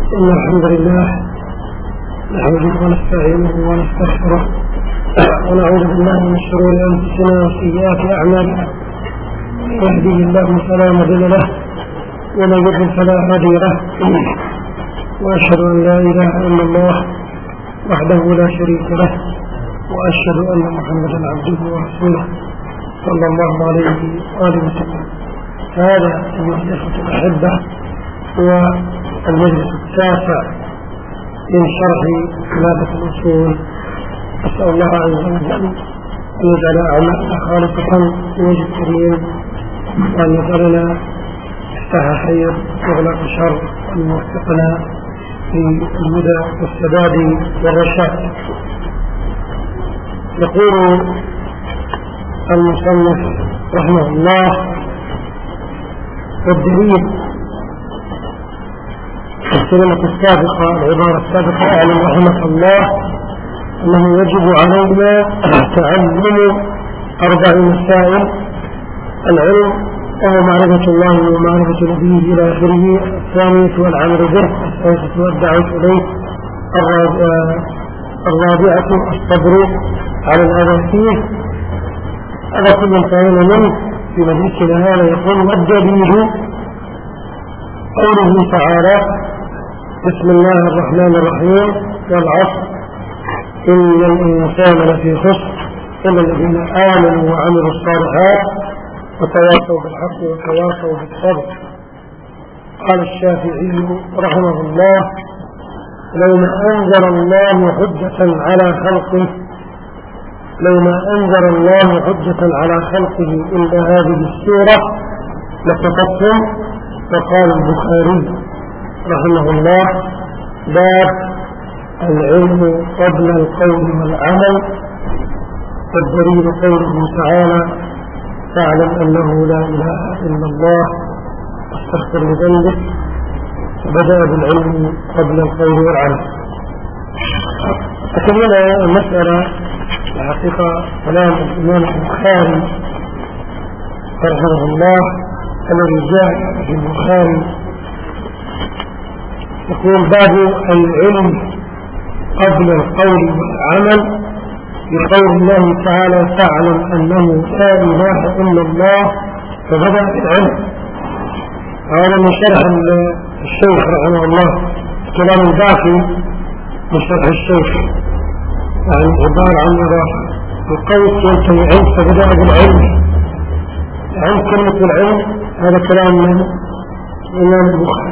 إن الحمد لله نحمده ونستعينه ونستغفره ونعوذ بالله من شرور أنفسنا وسيئات أعمالنا. يهديه الله فلا مضل له ومن يضلل فلا هادي له. وأشهد أن لا إله إلا الله وحده لا شريك له وأشهد أن محمدا عبده ورسوله صلى الله عليه وآله وسلم. هذا أيها الإخوة الأحبة هو المجلس التاسع من شرح مادة الأصول. أسأل الله عز وجل أن يجعل أعمالنا خالصة لوجه الكريم، وأن يجعلنا مفتاح خير وإغلاق شر، وأن يوفقنا في الهدى والسداد والرشاد. يقول المصنف رحمه الله: والدليل الكلمة السابقة، العبارة السابقة: أعلم رحمة الله أنه يجب علينا تعلم 4 مسائل: العلم وهو معرفة الله ومعرفة نبيه إلى آخره. الثانية والعمل به. الثالثة والدعوة إليه. الرابعة الصبر على الأذى فيه. هذا كل انتهينا منه في مجلسنا هذا. يقول: والدليل قوله تعالى: بسم الله الرحمن الرحيم والعصر إن الإنسان لفي خسر إلا الذين آمنوا وعملوا الصالحات وتواصوا بالحق وتواصوا بالصبر. قال الشافعي رحمه الله: لو ما أنزل الله حجة على خلقه إلا هذه السورة لكفتهم. فقال البخاري رحمه الله: باب العلم قبل القول والعمل. والدليل قوله تعالى: فاعلم أنه لا إله إلا الله واستغفر لذنبك. بدأ بالعلم قبل القول والعمل. تكلمنا المسألة الحقيقة كلام الإمام البخاري رحمه الله الذي جاء في البخاري. يقول: باب العلم قبل القول والعمل، بقول الله تعالى: فاعلم أنه لا إله إلا الله. فبدأ بالعلم. هذا من شرح الشيخ رحمه الله، كلام الباقي من شرح الشيخ، يعني عبارة عن إضافة. القول ينتهي علم فبدأ بالعلم. عن كلمة العلم هذا كلام من الإمام البخاري.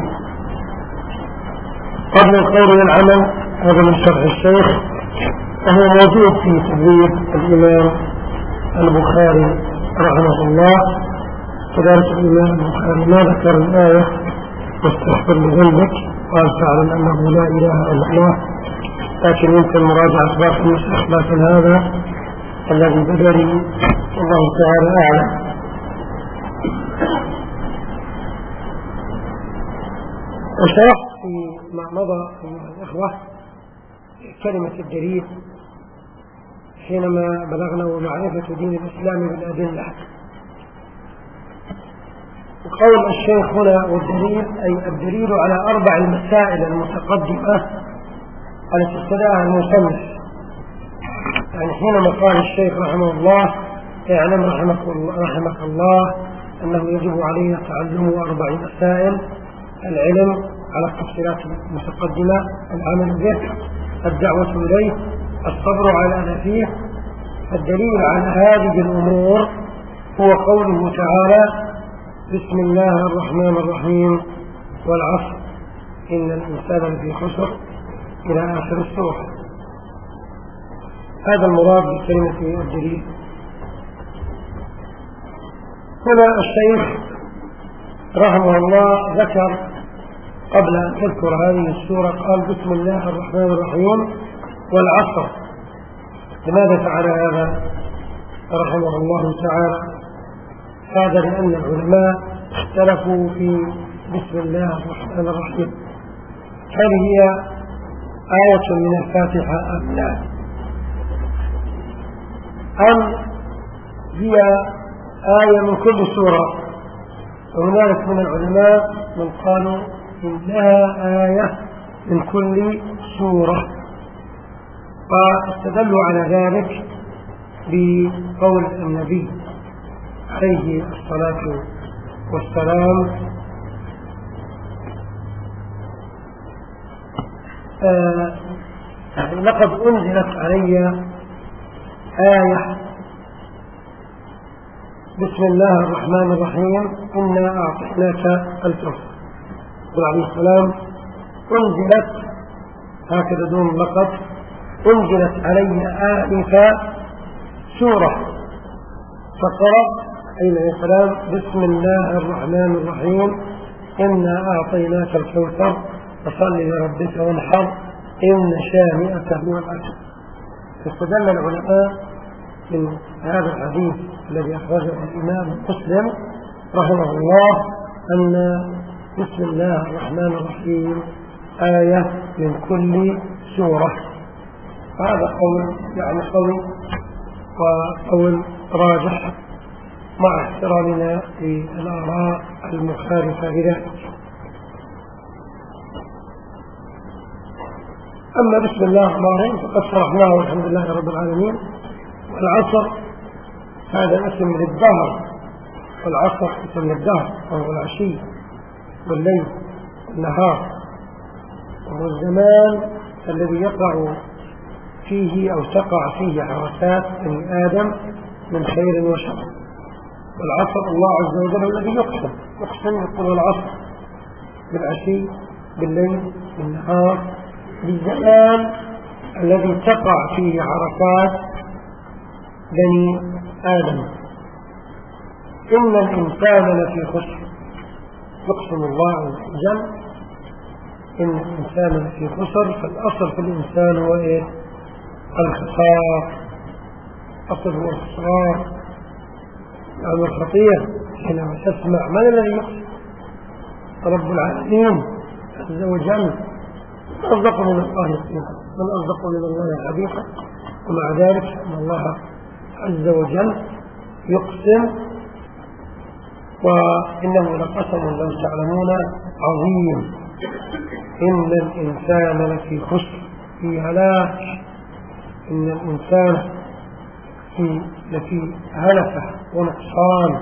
قبل القول والعمل هذا من شرح الشيخ، وهو موجود في تدريب الإمام البخاري رحمه الله. كذلك الإمام البخاري ما ذكر الآية واستغفر لذنبك، قال: فاعلم أنه لا إله إلا الله، لكن يمكن مراجعة باقي النسخ، لكن هذا الذي بدري الله تعالى أعلم. وشرحت فيما مضى أيها الأخوة كلمة الدليل حينما بلغنا ومعرفة دين الإسلام بالأدلة. وقول الشيخ هنا والدليل أي الدليل على 4 المسائل المتقدمة التي ابتدأها المصنف. يعني حينما قال الشيخ رحمه الله: اعلم رحمك الله أنه يجب علينا تعلم 4 مسائل: العلم على التفصيلات المتقدمة، العمل به، الدعوة إليه، الصبر على الأذى فيه. الدليل على هذه الأمور هو قوله تعالى: بسم الله الرحمن الرحيم والعصر إن الإنسان لفي خسر إلى آخر السورة. هذا المراد بكلمة الدليل. هنا الشيخ رحمه الله ذكر قبل أن تذكر هذه السورة قال: بسم الله الرحمن الرحيم والعصر. لماذا فعل هذا رحمه الله تعالى؟ هذا لأن العلماء اختلفوا في بسم الله الرحمن الرحيم، هل هي آية من الفاتحة أم لا، أم هي آية من كل سورة؟ وهناك من العلماء من قالوا إنها آية من كل سورة. واستدلوا على ذلك بقول النبي عليه الصلاة والسلام لقد أنزلت علي آية بسم الله الرحمن الرحيم إنا أعطيناك الكوثر. يقول عليه السلام أنزلت هكذا دون لقد أنزلت علي آنفا سورة، فقرأ عليه السلام بسم الله الرحمن الرحيم إنا أعطيناك الكوثر فصل لربك وانحر إن شانئك هو الأبتر. استدل العلماء من هذا الحديث الذي أخرجه الإمام مسلم رحمه الله أن بسم الله الرحمن الرحيم آية من كل سورة. هذا قول يعني قوي وقول راجح مع احترامنا للآراء المخالفة لذلك. أما بسم الله الرحمن الرحيم فقد شرحناه والحمد لله رب العالمين. والعصر هذا اسم للدهر، والعصر اسم للدهر وهو العشي والليل والنهار، وهو الزمان الذي يقع فيه أو تقع فيه حركات بني آدم من خير وشر. والعصر الله عز وجل الذي يقسم يقول العصر بالعشي بالليل بالنهار، بالزمان الذي تقع فيه حركات بني آدم. إن الإنسان لفي خسر، يقسم الله عز وجل إن الإنسان لفي خسر. فالأصل في الإنسان هو إيه؟ الخسار. أصل هو الخسران، يعني الخطير. حينما تسمع من الذي يقسم؟ رب العالمين عز وجل. من أصدق من الله قيلا، من أصدق من الله حديثا. ومع ذلك أن الله عز وجل يقسم، وإنه لقسم لو تعلمون عظيم. إن الإنسان لفي خسر، في هلاك. إن الإنسان لفي هلكة ونقصان.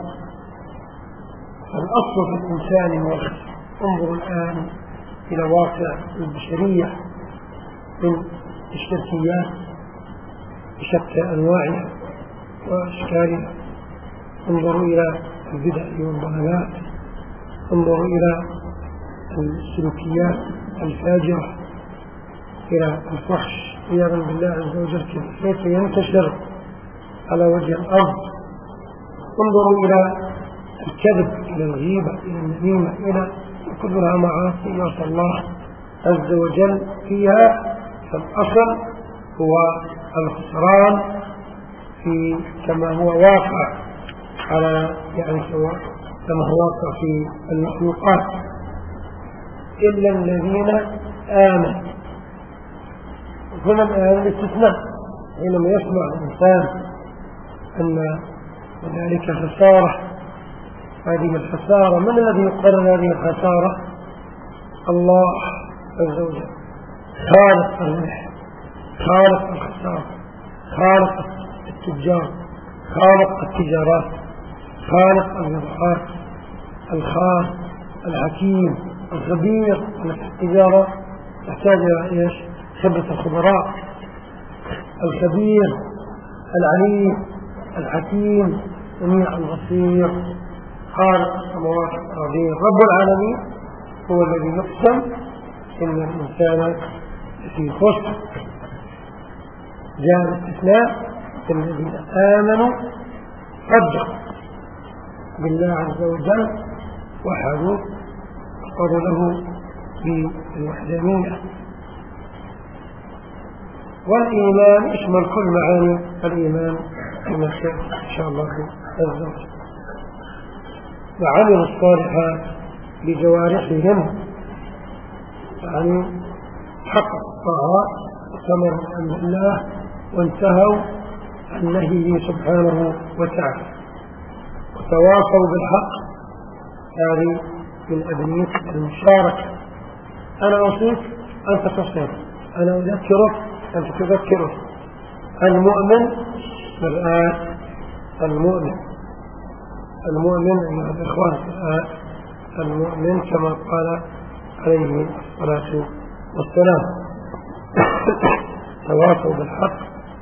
الأصل في الإنسان هو الخسر. انظروا الآن إلى واقع البشرية من الشركيات بشتى أنواعها وأشكالها. انظروا إلى البدع والضلالات، انظروا إلى السلوكيات الفاجرة، إلى الفحش عياذا بالله عز وجل كيف ينتشر على وجه الأرض. انظروا إلى الكذب، إلى الغيبة، إلى النميمة، إلى كلها معاصي يعصى الله عز وجل فيها. فالأصل هو الخسران في كما هو واقع على سواء كما هو واقع في المخلوقات، إلا الذين آمنوا. هنا الآن الاستثناء، حينما يسمع الإنسان أن هنالك خسارة، هذه الخسارة من الذي يقرر هذه الخسارة؟ الله عز وجل، خالق الربح، خالق الخسارة، خالق التجار، خالق التجارات، خالق الربحات، الخاص الحكيم الخبير. التجارة تحتاج إلى إيش؟ خبرة الخبراء. الخبير العليم الحكيم سميع البصير، خالق السماوات والأرضين رب العالمين هو الذي يقسم إن الإنسان في خسر. جاء الاستثناء الذين آمنوا صدقوا بالله عز وجل وحدوا اختاروا له بالوحدانية. والإيمان يشمل كل معاني الإيمان كما إن شاء الله عز وجل. وعملوا الصالحات بجوارحهم، يعني حققوا الطاعات وثمروا أمر الله وانتهوا عن نهيه سبحانه وتعالى وتواصوا بالحق. هذه من أبنية المشاركة. أنا أوصيك أنت تصير، أنا أذكرك أنت تذكره. المؤمن مرآة المؤمن، المؤمن أيها الإخوان المؤمن كما قال عليه الصلاة والسلام تواصوا بالحق،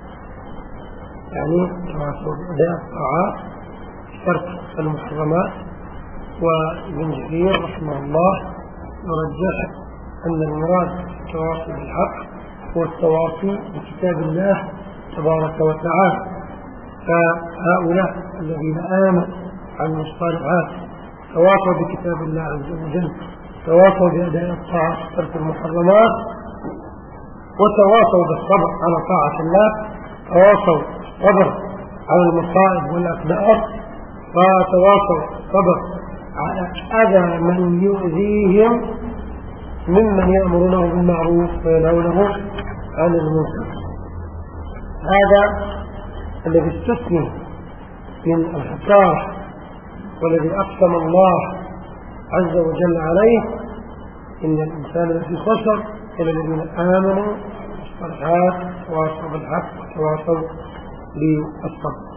يعني تواصوا بأداء الطاعات، ترك المحرمات. وابن جرير رحمه الله يرجح أن المراد التواصي بالحق هو التواصي بكتاب الله تبارك وتعالى. فهؤلاء الذين آمنوا عن الصالحات تواصوا بكتاب الله عز وجل، تواصوا بأداء الطاعات وترك المحرمات، وتواصوا بالصبر على طاعة الله، تواصوا الصبر على المصائب والأقدار، وتواصوا الصبر على أذى من يؤذيهم ممن يأمرونه بالمعروف وينهونه عن المنكر. هذا الذي استثني من الحكار والذي أقسم الله عز وجل عليه إن الإنسان الذي خسر إلى الذين آمنوا بالصالحات وتواصوا بالحق وتواصوا بالصبر.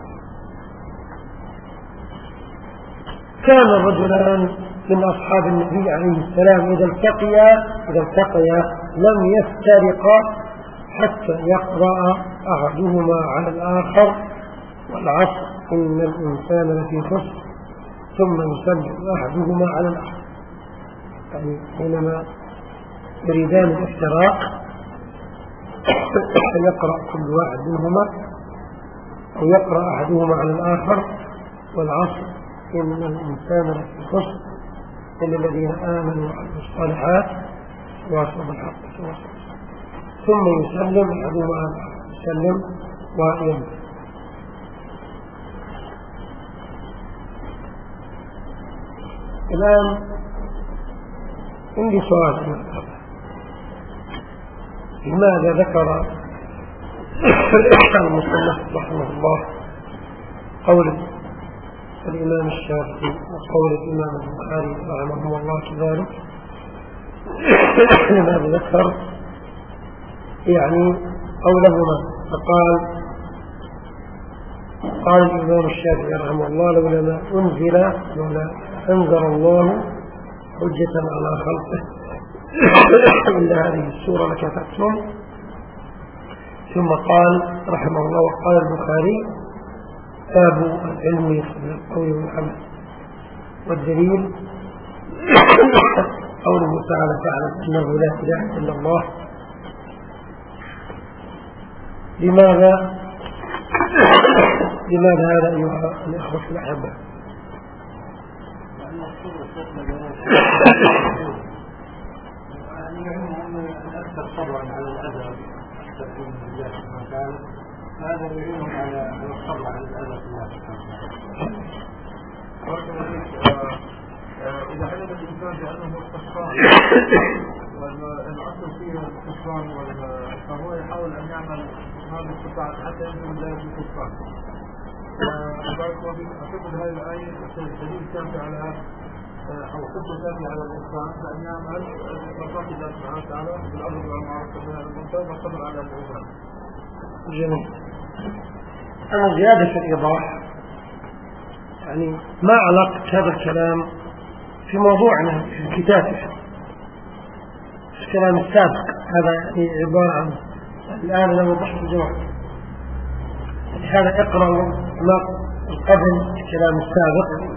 كان الرجلان من أصحاب النبي عليه السلام إذا التقيا لم يفترقا حتى يقرأ أحدهما على الآخر والعصر إن الإنسان لفي خسر ثم يسلم أحدهما على الآخر. يعني حينما يريدان الافتراق يقرأ كل واحد منهما أو يقرأ أحدهما على الآخر والعصر إن الإنسان لفي خسر إلا الذين آمنوا وعملوا الصالحات وتواصوا بالحق ثم يسلم أحدهما يسلم ويمت. الآن عندي سؤال، لماذا ذكر المصنف رحمه الله قول الإمام الشافعي وقول الإمام البخاري رحمه الله كذلك؟ لماذا ذكر يعني قولهما؟ فقال الإمام الشافعي رحمه الله لولا ما أنزل الله حجة على خلقه إلا هذه السورة لكفتهم. ثم قال رحمه الله وقال البخاري باب العلم قبل القول والعمل، والدليل قوله تعالى فاعلم أنه لا إله إلا الله. لماذا هذا أيها الأخوة الأحبة؟ أكثر صبرا على الأذى أكثر من الله سبحانه وتعالى، هذا يعينهم على الصبر على الأذى في الله سبحانه وتعالى. إذا علم الإنسان بأنه الخسران والأصل فيه الخسران فهو يحاول أن يعمل هذا الخسران حتى ينزل ذلك الخسران. أعتقد هذه الآية دليل كافي على أو خطة كافية على الإنسان بأن يعمل مصلحة الله سبحانه وتعالى بالأمر والمعروف والنهي عن المنكر والصبر على العقوبات. جميل. أنا زيادة في الإيضاح، يعني ما علاقة هذا الكلام في موضوعنا في الكتاب؟ الكلام السابق هذا يعني عبارة عن الآن أنا وضحت الجواب، هذا اقرأ ما قبل الكلام السابق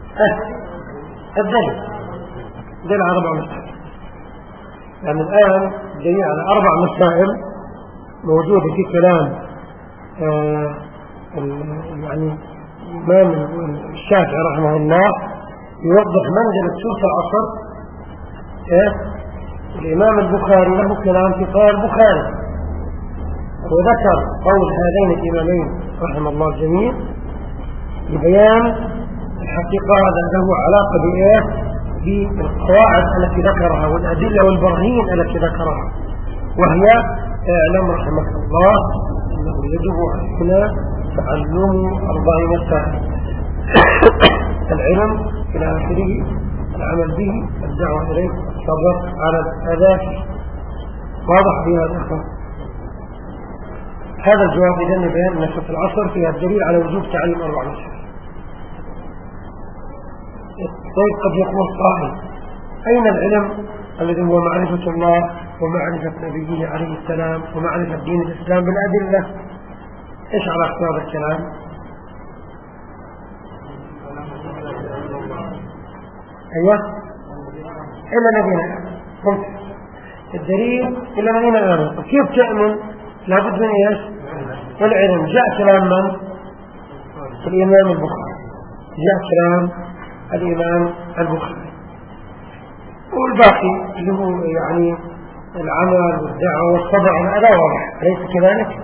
الدليل على 4 مسائل. يعني الآن الدليل على 4 مسائل موجودة في كلام يعني الإمام الشافعي رحمه الله يوضح منزلة سورة العصر. الإمام البخاري له كلام في قال البخاري، وذكر قول هذين الإمامين رحمه الله الجميع لبيان الحقيقة هذا له علاقة بإيه؟ بالقواعد التي ذكرها والأدلة والبراهين التي ذكرها، وهي اعلم رحمك الله أنه يجب علينا تعلم 4 مسائل: العلم إلى آخره، العمل به، الدعوة إليه، الصبر على الأذى، واضح فيها الإخوة؟ هذا الجواب إذن بيان أن في العصر فيها الدليل على وجوب تعليم 4 مسائل. طيب قد يقول قائل أين العلم الذي هو معرفة الله ومعرفة نبيه عليه السلام ومعرفة دين الإسلام بالأدلة؟ إيش على أخطاب الكلام؟ أيوة إلا الذين ممكن الدليل إلا الذين آمنوا. كيف تأمن؟ لابد من إيش؟ العلم. جاء كلام من؟ الإمام البخاري. جاء كلام الإمام البخاري والباقي اللي هو يعني العمل والدعوة والصبر على الأذى واضح، أليس كذلك؟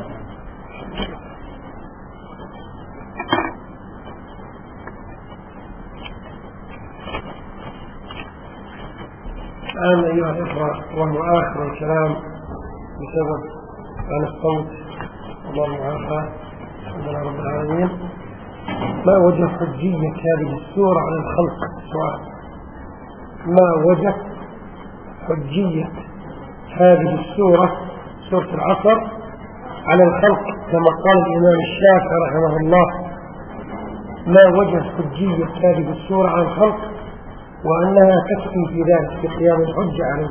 الآن أيها الإخوة وهو آخر الكلام بسبب عن الصوت الله المعافى الحمد رب العالمين. ما وجه حجية هذه السورة على الخلق؟ سؤال. ما وجه حجية هذه السورة سورة العصر على الخلق كما قال الإمام الشافعي رحمه الله؟ ما وجه حجية هذه السورة على الخلق وأنها تكفي في ذلك في قيام الحجة عليه؟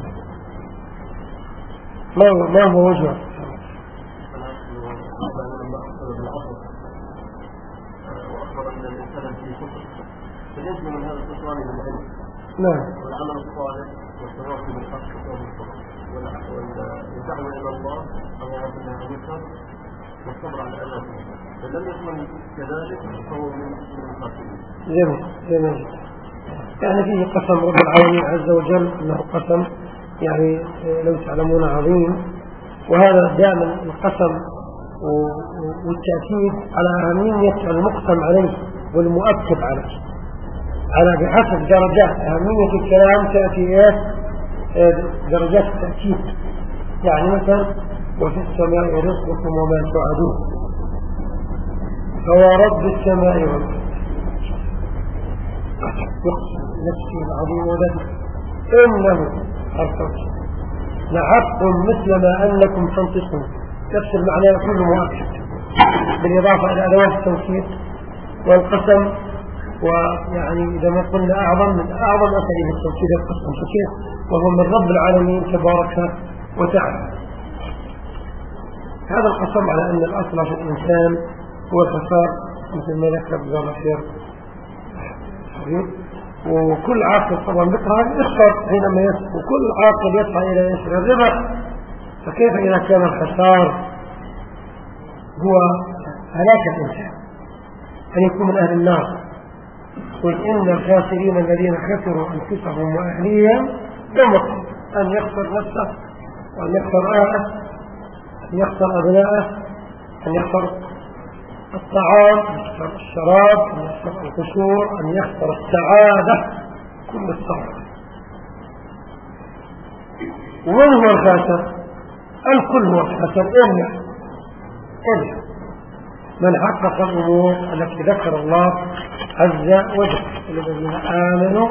ما هو وجهه؟ فلازم من هذا التصواني من العلم والعمل الصالح والتواصل بالحق والدعوة إلى الله أو يعرفنا عنك والصبر على الأذى. فلم يكن كذلك فهو من الخاسرين. جميل. يعني فيه قسم رب العالمين عز وجل انه قسم يعني لو تعلمون عظيم، وهذا دائما القسم والتأكيد على أهمية المقسم عليه والمؤكد عليه على بحسب درجات أهمية الكلام تأتي درجات التأكيد. يعني مثلا وفي السماء رزقكم وما توعدون فورب السماء والأرض يقسم نفسه العظيم وذلك إنه حرفت لحق مثل ما أنكم تنطقون. نفس المعنى يكون مؤكد بالإضافة إلى أدوات التوكيد والقسم. ويعني إذا ما قلنا أعظم من أعظم أساليب التوكيد القسم، فكيف وهو من رب العالمين تبارك وتعالى. هذا القسم على أن الأصل في الإنسان هو الخسار مثل ما ذكر بزار الخير. وكل عاقل طبعا بكره يخسر حينما يسر، وكل عاقل يسعى إلى يسر الربح. فكيف إذا كان الخسار هو هلاك الإنسان أن يكون من أهل النار؟ قل إن الخاسرين الذين خسروا أنفسهم وأهليهم يوم أن يخسر نفسه وأن يخسر أهله، أن يخسر أبنائه، أن يخسر الطعام، أن يخسر الشراب، أن يخسر القصور، أن يخسر السعادة، كل الصعب. ومن هو الخاسر؟ الكل هو الخاسر إلا من حقق الأمور التي ذكر الله عز وجل. الذين آمنوا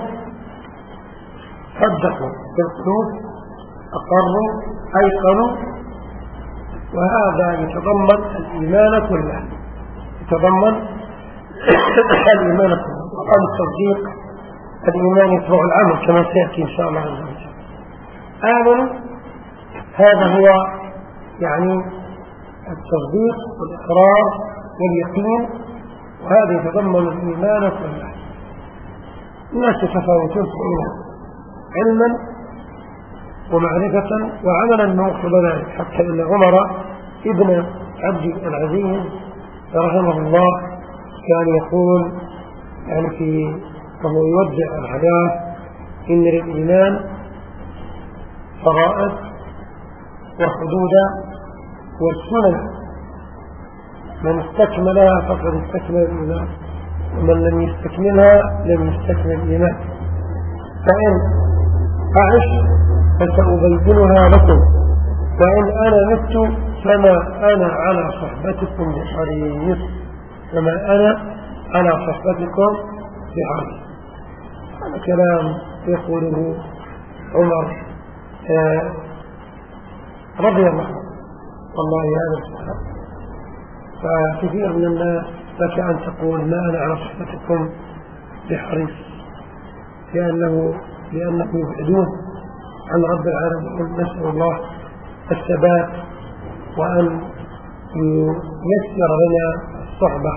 صدقوا بالقلوب أقروا أيقنوا. وهذا يتضمن الإيمان كله، يتضمن الإيمان كله. وقال التصديق الإيمان يتبع العمل كما سيأتي إن شاء الله عز وجل. آمنوا هذا هو يعني التصديق والإقرار واليقين، وهذا يتضمن الإيمان كله. الناس يتفاوتون في علما ومعرفة وعملا موصل ذلك، حتى إن عمر ابن عبد العزيز رحمه الله كان يقول يعني وهو يودع الحياة إن للإيمان فرائض وحدود والسنن، من استكملها فقد استكمل الإيمان، ومن لم يستكملها لم يستكمل الإيمان. فإن أعش فسأبينها لكم، وإن أنا مت فما أنا على صحبتكم بحريص، فما أنا على صحبتكم بحريص. هذا كلام يقوله عمر رضي الله عنه. والله هذا السؤال. فكثير من الناس لك أن تقول ما أنا على صحبتكم بحريص، لأنه يبعدون عن رب العالمين. نسأل الله الثبات وأن ييسر لنا الصحبة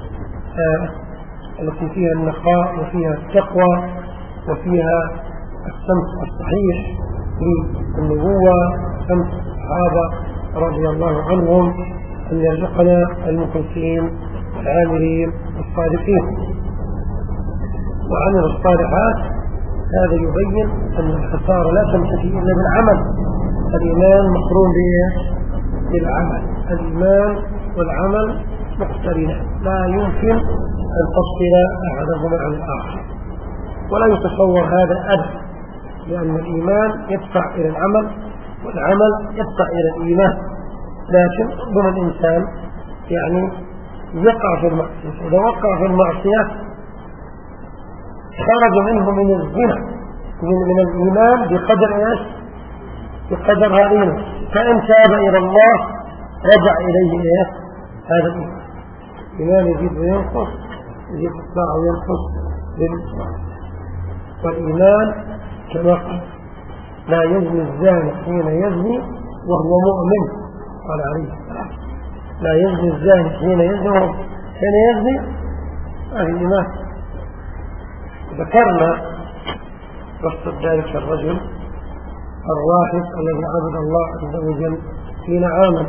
التي فيها النقاء وفيها التقوى وفيها السمت الصحيح للنبوة، سمت الصحابة رضي الله عنهم، أن يرزقنا المخلصين العاملين الصادقين وعمل الصالحات. هذا يبين أن الخسارة لا تنتهي إلا بالعمل. الإيمان مقرون بالعمل، الإيمان والعمل مقترنان، لا يمكن أن تفصل أحدهما عن الآخر، ولا يتصور هذا أبدا، لأن الإيمان يدفع إلى العمل والعمل يدفع إلى الإيمان. لكن ربما الإنسان يقع في المعصية، إذا وقع في المعصية خرج منه من الزنا من الإيمان بقدر هذه. فإن تاب إلى الله رجع إليه هذا الإيمان. الإيمان يزيد وينقص، يزيد الطاعة وينقص بالإسلام. والإيمان كما قال لا يزني الزاني حين يزني وهو مؤمن، قال عليه السلام لا يزني الزاني حين يزني هذا الإيمان. ذكرنا قصة ذلك الرجل الراحب الذي عبد الله عز وجل حين آمن،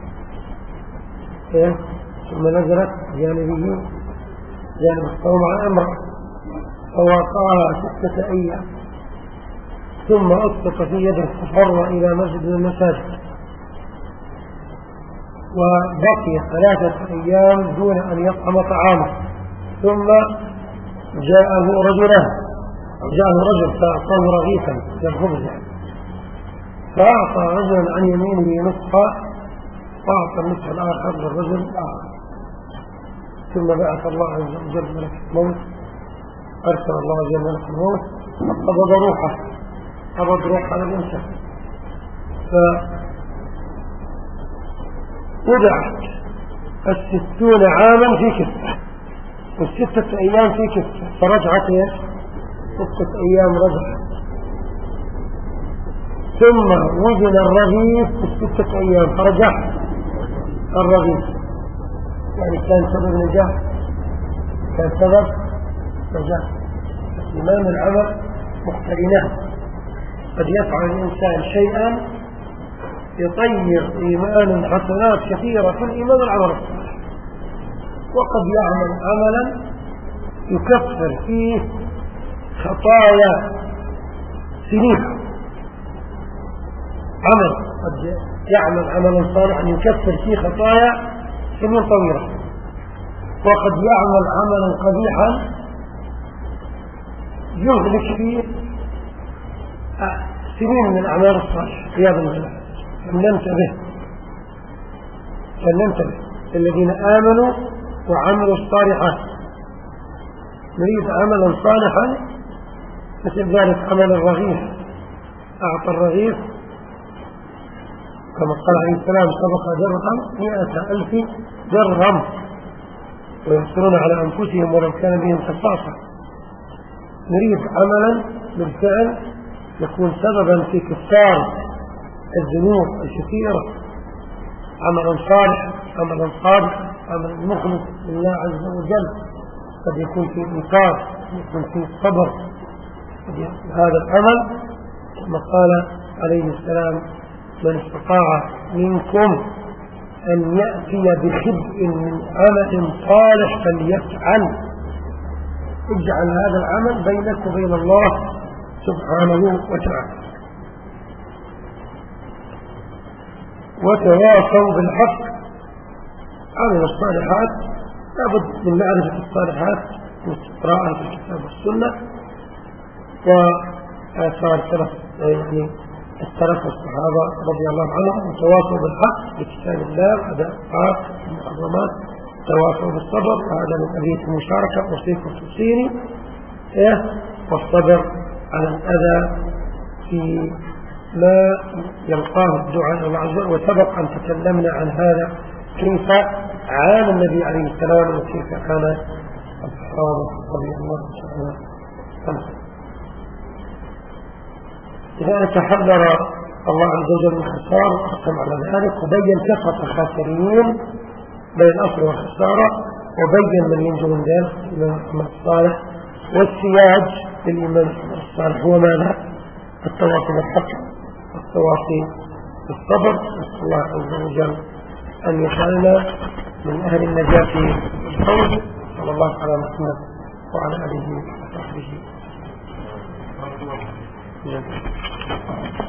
ثم نزلت جانبه جانب الصومعة امرأة فوقعها 6 أيام، ثم أسقط في يده ففر إلى مسجد من المساجد، وبقي 3 أيام دون أن يطعم طعامه. ثم جاءه رجل فأعطاه رغيفا كالخبز، فأعطى رجلا عن يمينه نصفا وأعطى النصف الآخر للرجل الآخر. ثم بعث الله عز وجل ملك الموت، أرسل الله عز وجل ملك الموت قبض روح على الإنسان، فوضعت 60 عاما في كفة و6 أيام في كفة، فرجعت 6 أيام رجعت. ثم وزن الرغيف في 6 أيام فرجعت الرغيف، كان سبب نجاح، كان سبب نجاح. الإيمان والعمل مقترنان. قد يفعل الإنسان شيئا يطير إيمان حسنات كثيرة في الإيمان والعمل الصالح، وقد يعمل عملا يكفر فيه خطايا سنين. قد يعمل عملا صالحا يكفر فيه خطايا سنين طويلة، وقد يعمل عملا قبيحا يهلك فيه سنين من الأعمال الصالحة عياذا بالله. فلننتبه الذين آمنوا وعملوا الصالحات. نريد عملا صالحا مثل ذلك عمل الرغيف، أعطى الرغيف كما قال عليه السلام سبق درهم 100,000 درهم، ويحصلون على أنفسهم ولو كان بهم خصاصة. نريد عملا بالفعل يكون سببا في كفار الذنوب الكثيرة، عملا صالحا، عملا صادقا، عملا مخلص لله عز وجل. قد يكون في إنكار، يكون في صبر. هذا العمل كما قال عليه السلام من استطاع منكم أن يأتي بخبء من عمل صالح فليفعل. اجعل هذا العمل بينك وبين الله سبحانه وتعالى. وتواصوا بالحق. عمل الصالحات لابد من معرفة الصالحات واستقراءها في الكتاب والسنة وآثار السلف الصحابة رضي الله عنهم، وتواصوا بالحق بكتاب الله وأداء الطاعات والمحرمات، تواصوا بالصبر، وهذا من أبية المشاركة وصيكم تفسيري والصبر على الأذى في لا يلقاه الدعاء الله عز وجل. وسبق أن تكلمنا عن هذا، كيف عانى النبي عليه السلام وكيف كان الصحابة رضي الله عنهم. إذا تحذر الله عز وجل من الخسارة وأقسم على ذلك، وبين كثرة الخاسرين بين الأصل والخسارة، وبين من ينجو من ذلك الإيمان محمد الصالح. والسياج للإيمان محمد الصالح هو ماذا؟ التواصي بالحق والتواصي بالصبر. نسأل الله عز وجل أن يجعلنا من أهل النجاة والفوز. صلى الله على محمد وعلى آله وصحبه.